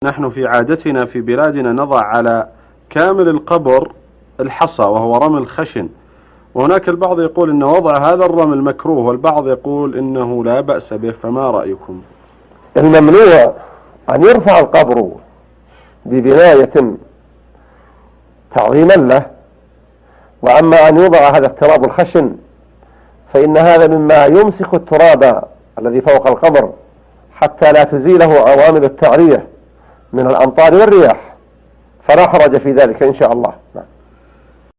نحن في عادتنا في بلادنا نضع على كامل القبر الحصى وهو رمل خشن، وهناك البعض يقول إن وضع هذا الرمل مكروه، والبعض يقول إنه لا بأس به، فما رأيكم؟ الممنوع أن يرفع القبر ببناية تعظيما له، وأما أن يوضع هذا التراب الخشن فإن هذا مما يمسك التراب الذي فوق القبر حتى لا تزيله عوامل التعرية من الأمطار والرياح، فلا حرج في ذلك إن شاء الله.